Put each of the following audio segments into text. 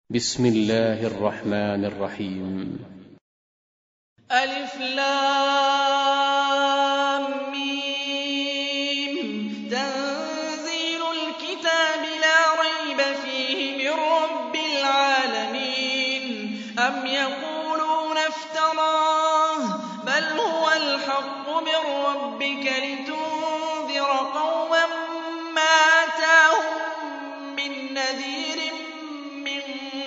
بسم الله الرحمن الرحيم. ألف لام ميم. تنزيل الكتاب لا ريب فيه من رب العالمين. أم يقولون افتراه بل هو الحق من ربك لتنذر قوما ما أتاهم من نذير من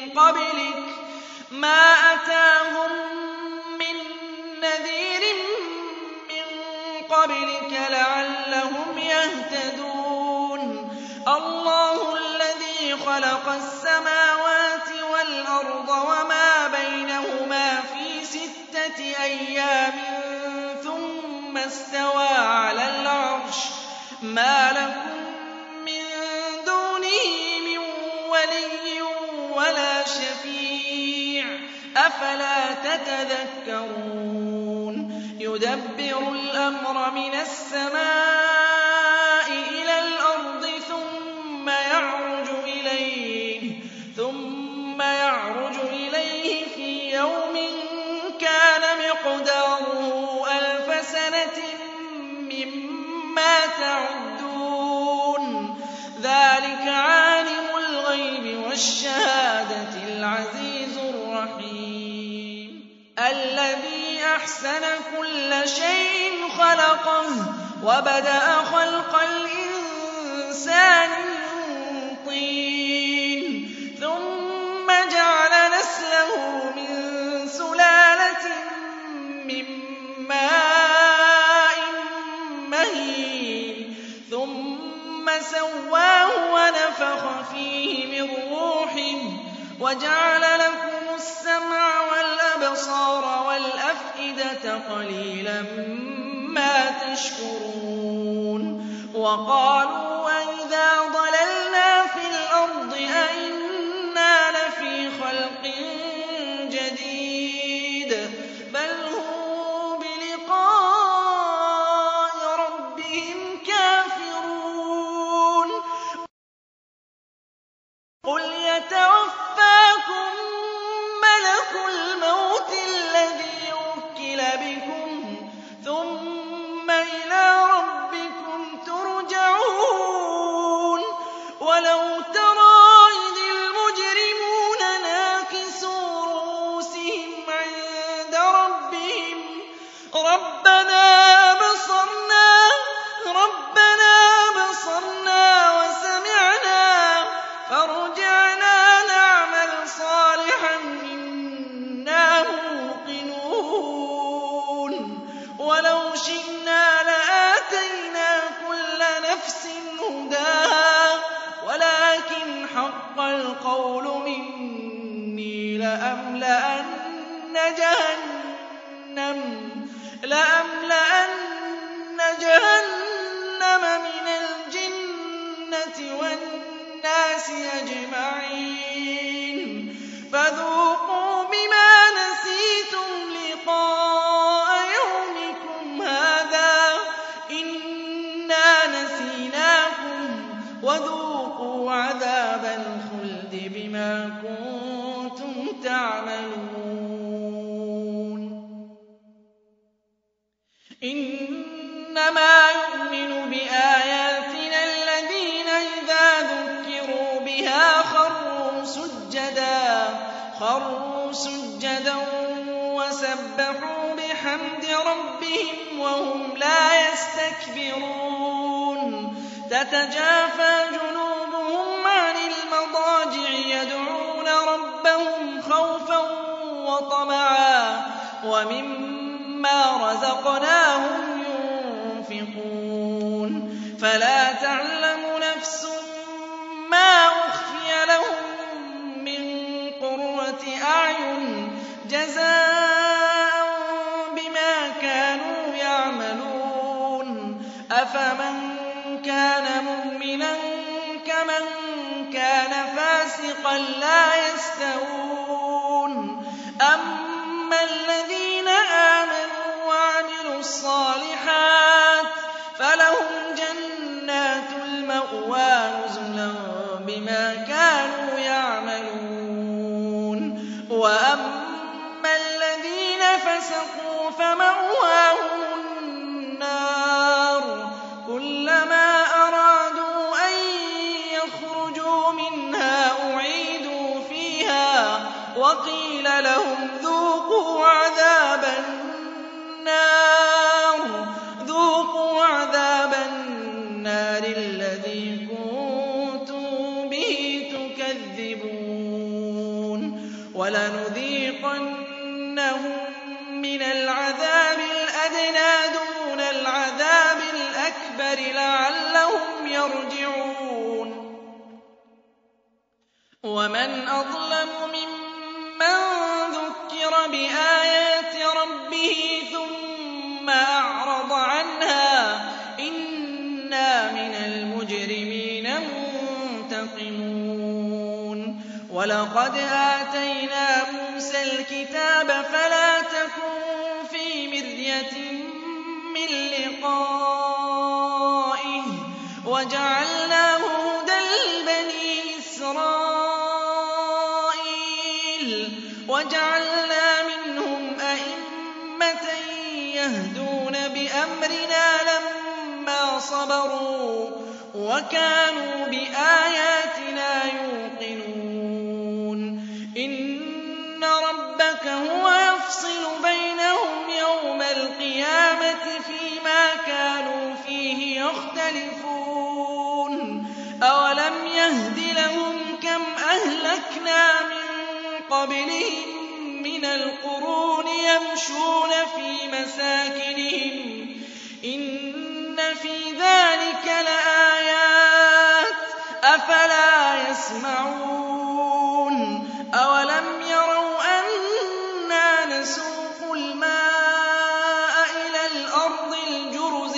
قبلك لعلهم يهتدون. الله الذي خلق السماوات والأرض وما بينهما في 6 أيام ثم استوى على العرش. ما لكم من دونه من ولي ولا شفيع أفلا تتذكرون. يدبر الأمر من السماء إلى الأرض ثم يعرج إليه في يوم كان مقداره 1000 سنة مما تعدون. ذلك عالم الغيب والشهادة العزيز الرحيم. الذي أحسن كل شيء خلقه وبدأ خلق الإنسان من طين ثم جعل نسله من سلالة من ماء مهين ثم سواه ونفخ فيه من روحه وجعل لكم السمع والأبصار والأفئدة قليلا ما تشكرون. وقالوا أئذا ضللنا في الأرض أئنا لفي خلق جديد بل هم بلقاء ربهم كافرون. قل يتوفاكم ملك الموت الذي وكل بكم ثم إلى ربكم ترجعون. ولو ترى إذ المجرمون ناكسوا رءوسهم عند ربهم ربنا أبصرنا وسمعنا فارجعنا نعمل صالحا إنا موقنون. ولو شئنا لآتينا كل نفس هداها ولكن حق القول مني لأملأن جهنم من الجنة والناس أجمعين. فذوقوا بما نسيتم لقاء يومكم هذا إنا نسيناكم وذوقوا عذاب الخلد بما كنتم تعملون. إنما يؤمن بآياتنا الذين إذا ذكروا بها خروا سجدا وسبحوا بحمد ربهم وهم لا يستكبرون. تتجافى جنوبهم عن المضاجع يدعون ربهم خوفا وطمعا ومما رزقناهم ينفقون. فلا تعلم نفس ما أخفي لهم من قرة أعين جزاء بما كانوا يعملون. أفمن كان مؤمنا كمن كان فاسقا لا يستوون. أما الذين آمنوا وعملوا الصالحات فلهم جنات المأوى نزلا بما كانوا يعملون. وَأَمَّا الَّذِينَ فَسَقُوا فَمَأْوَاهُمُ النَّارُ كُلَّمَا أَرَادُوا أَن يَخْرُجُوا مِنْهَا أُعِيدُوا فِيهَا وَقِيلَ لَهُمْ ذُوقُوا عَذَابَ النَّارِ الَّذِي كُنتُم بِهِ تُكَذِّبُونَ وَلَنُذِيقَنَّهُم مِّنَ الْعَذَابِ الْأَدْنَىٰ دُونَ الْعَذَابِ الْأَكْبَرِ لَعَلَّهُمْ يَرْجِعُونَ وَمَنْ أَظْلَمُ مِمَّن ذُكِّرَ بِآيَاتِ رَبِّهِ ثُمَّ أَعْرَضَ عَنْهَا إِنَّا مِنَ الْمُجْرِمِينَ مُنتَقِمُونَ وَلَقَدْ آتَيْنَا مُوسَى الْكِتَابَ فَلَا تَكُن فِي مِرْيَةٍ مِّن لِّقَائِهِ وَجَعَلْنَاهُ هُدًى لِّبَنِي إِسْرَائِيلَ وَجَعَلْنَا مِنْهُمْ أَئِمَّةً يَهْدُونَ بِأَمْرِنَا لَمَّا صَبَرُوا وَكَانُوا بِآيَاتِنَا يُوقِنُونَ إِنَّ رَبَّكَ هُوَ يَفْصِلُ بَيْنَهُمْ يَوْمَ الْقِيَامَةِ فِيمَا كَانُوا فِيهِ يَخْتَلِفُونَ أَوَلَمْ يَهْدِ لَهُمْ كَمْ أَهْلَكْنَا مِن قَبْلِهِم مِّنَ الْقُرُونِ يَمْشُونَ فِي مَسَاكِنِهِمْ إِنَّ فِي ذَٰلِكَ لَآيَاتٍ ۖ أَفَلَا يَسْمَعُونَ أَوَلَمْ يَرَوْا أَنَّا نَسُوقُ الْمَاءَ إِلَى الْأَرْضِ الْجُرُزِ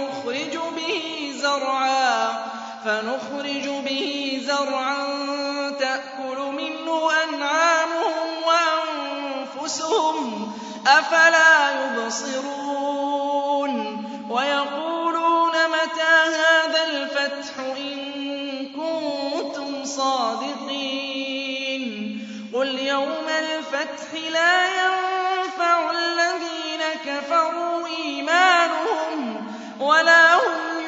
فَنُخْرِجُ بِهِ زَرْعًا تَأْكُلُ مِنْهُ أَنْعَامُهُمْ وَأَنفُسُهُمْ ۖ أَفَلَا يُبْصِرُونَ وَيَقُولُونَ مَتَىٰ هَٰذَا الْفَتْحُ إِن كُنتُمْ صَادِقِينَ قُلْ يَوْمَ الْفَتْحِ لَا يَنفَعُ الَّذِينَ كَفَرُوا إِيمَانُهُمْ وَلَا هُمْ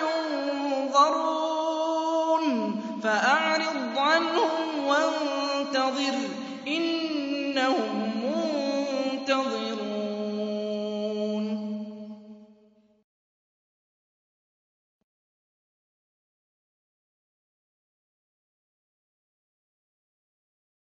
يُنظَرُونَ فَأَعْرِضْ عَنْهُمْ وَانتَظِرْ إِنَّهُم